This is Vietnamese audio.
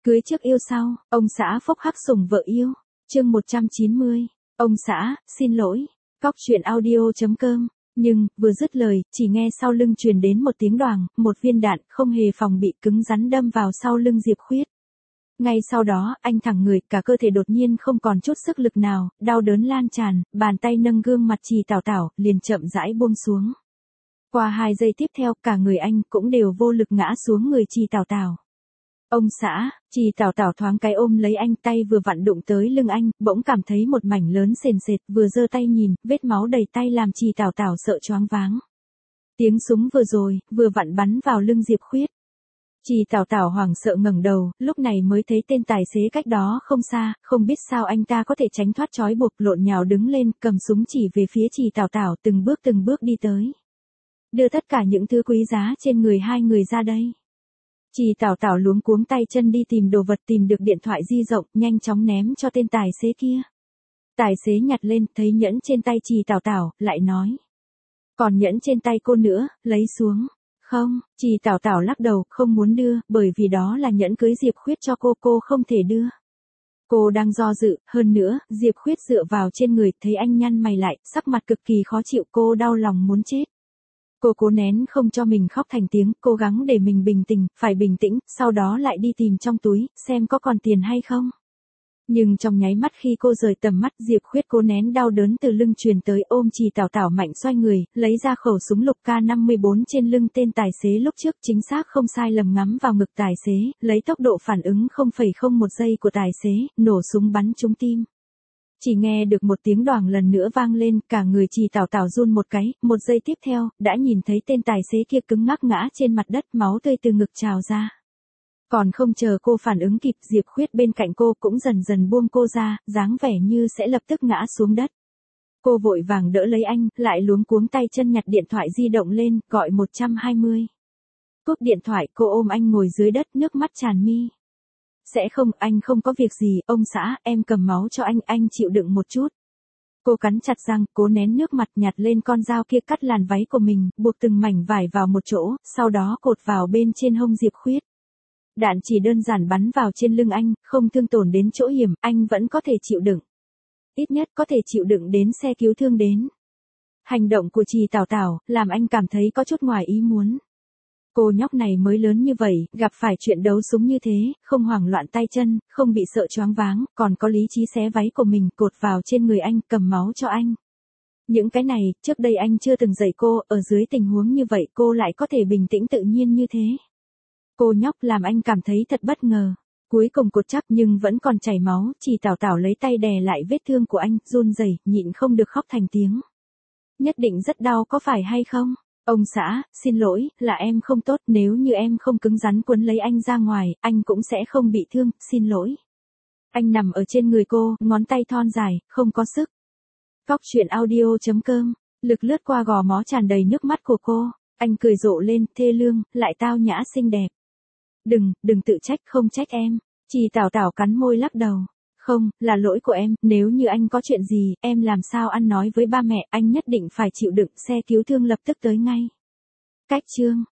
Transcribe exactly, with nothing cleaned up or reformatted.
Cưới trước yêu sau, ông xã phốc hắc sủng vợ yêu. Chương một trăm chín mươi. Ông xã, xin lỗi. Cóc truyện audio chấm com. Nhưng, vừa dứt lời, chỉ nghe sau lưng truyền đến một tiếng đoàng, một viên đạn không hề phòng bị cứng rắn đâm vào sau lưng Diệp Khuyết. Ngay sau đó, anh thẳng người, cả cơ thể đột nhiên không còn chút sức lực nào, đau đớn lan tràn, bàn tay nâng gương mặt Trì Tảo Tảo, liền chậm rãi buông xuống. Qua hai giây tiếp theo, cả người anh cũng đều vô lực ngã xuống người Trì Tảo Tảo. Ông xã, Trì Tảo Tảo thoáng cái ôm lấy anh, tay vừa vặn đụng tới lưng anh, bỗng cảm thấy một mảnh lớn sền sệt, vừa giơ tay nhìn, vết máu đầy tay làm Trì Tảo Tảo sợ choáng váng. Tiếng súng vừa rồi, vừa vặn bắn vào lưng Diệp Khuyết. Trì Tảo Tảo hoảng sợ ngẩng đầu, lúc này mới thấy tên tài xế cách đó không xa, không biết sao anh ta có thể tránh thoát trói buộc, lộn nhào đứng lên, cầm súng chỉ về phía Trì Tảo Tảo, từng bước từng bước đi tới. Đưa tất cả những thứ quý giá trên người hai người ra đây. Trì Tảo Tảo luống cuống tay chân đi tìm đồ vật, tìm được điện thoại di động, nhanh chóng ném cho tên tài xế kia. Tài xế nhặt lên, thấy nhẫn trên tay Trì Tảo Tảo, lại nói. Còn nhẫn trên tay cô nữa, lấy xuống. Không, Trì Tảo Tảo lắc đầu, không muốn đưa, bởi vì đó là nhẫn cưới Diệp Khuyết cho cô, cô không thể đưa. Cô đang do dự, hơn nữa, Diệp Khuyết dựa vào trên người, thấy anh nhăn mày lại, sắc mặt cực kỳ khó chịu, cô đau lòng muốn chết. Cô cố nén không cho mình khóc thành tiếng, cố gắng để mình bình tĩnh, phải bình tĩnh, sau đó lại đi tìm trong túi, xem có còn tiền hay không. Nhưng trong nháy mắt khi cô rời tầm mắt, Diệp Khuyết cố nén đau đớn từ lưng truyền tới, ôm Trì Tảo Tảo mạnh xoay người, lấy ra khẩu súng lục K năm mươi bốn trên lưng tên tài xế lúc trước, chính xác không sai lầm ngắm vào ngực tài xế, lấy tốc độ phản ứng không phẩy không một giây của tài xế, nổ súng bắn trúng tim. Chỉ nghe được một tiếng đoàng lần nữa vang lên, cả người Trì Tảo Tảo run một cái, một giây tiếp theo, đã nhìn thấy tên tài xế kia cứng ngắc ngã trên mặt đất, máu tươi từ ngực trào ra. Còn không chờ cô phản ứng kịp, Diệp Khuyết bên cạnh cô cũng dần dần buông cô ra, dáng vẻ như sẽ lập tức ngã xuống đất. Cô vội vàng đỡ lấy anh, lại luống cuống tay chân nhặt điện thoại di động lên, gọi một trăm hai mươi. Cúp điện thoại, cô ôm anh ngồi dưới đất, nước mắt tràn mi. Sẽ không, anh không có việc gì, ông xã, em cầm máu cho anh, anh chịu đựng một chút. Cô cắn chặt răng, cố nén nước mặt, nhặt lên con dao kia, cắt làn váy của mình, buộc từng mảnh vải vào một chỗ, sau đó cột vào bên trên hông Diệp Khuyết. Đạn chỉ đơn giản bắn vào trên lưng anh, không thương tổn đến chỗ hiểm, anh vẫn có thể chịu đựng. Ít nhất có thể chịu đựng đến xe cứu thương đến. Hành động của Trì Tảo Tảo, làm anh cảm thấy có chút ngoài ý muốn. Cô nhóc này mới lớn như vậy, gặp phải chuyện đấu súng như thế, không hoảng loạn tay chân, không bị sợ choáng váng, còn có lý trí xé váy của mình, cột vào trên người anh, cầm máu cho anh. Những cái này, trước đây anh chưa từng dạy cô, ở dưới tình huống như vậy cô lại có thể bình tĩnh tự nhiên như thế. Cô nhóc làm anh cảm thấy thật bất ngờ. Cuối cùng cột chắc nhưng vẫn còn chảy máu, Trì Tảo Tảo lấy tay đè lại vết thương của anh, run rẩy, nhịn không được khóc thành tiếng. Nhất định rất đau có phải hay không? Ông xã, xin lỗi, là em không tốt, nếu như em không cứng rắn quấn lấy anh ra ngoài, anh cũng sẽ không bị thương, xin lỗi. Anh nằm ở trên người cô, ngón tay thon dài, không có sức. Cóc truyện audio chấm com, lực lướt qua gò má tràn đầy nước mắt của cô, anh cười rộ lên, thê lương, lại tao nhã xinh đẹp. Đừng, đừng tự trách, không trách em. Trì Tảo Tảo cắn môi lắc đầu. Không, là lỗi của em, nếu như anh có chuyện gì, em làm sao ăn nói với ba mẹ, anh nhất định phải chịu đựng, xe cứu thương lập tức tới ngay. Cách chương.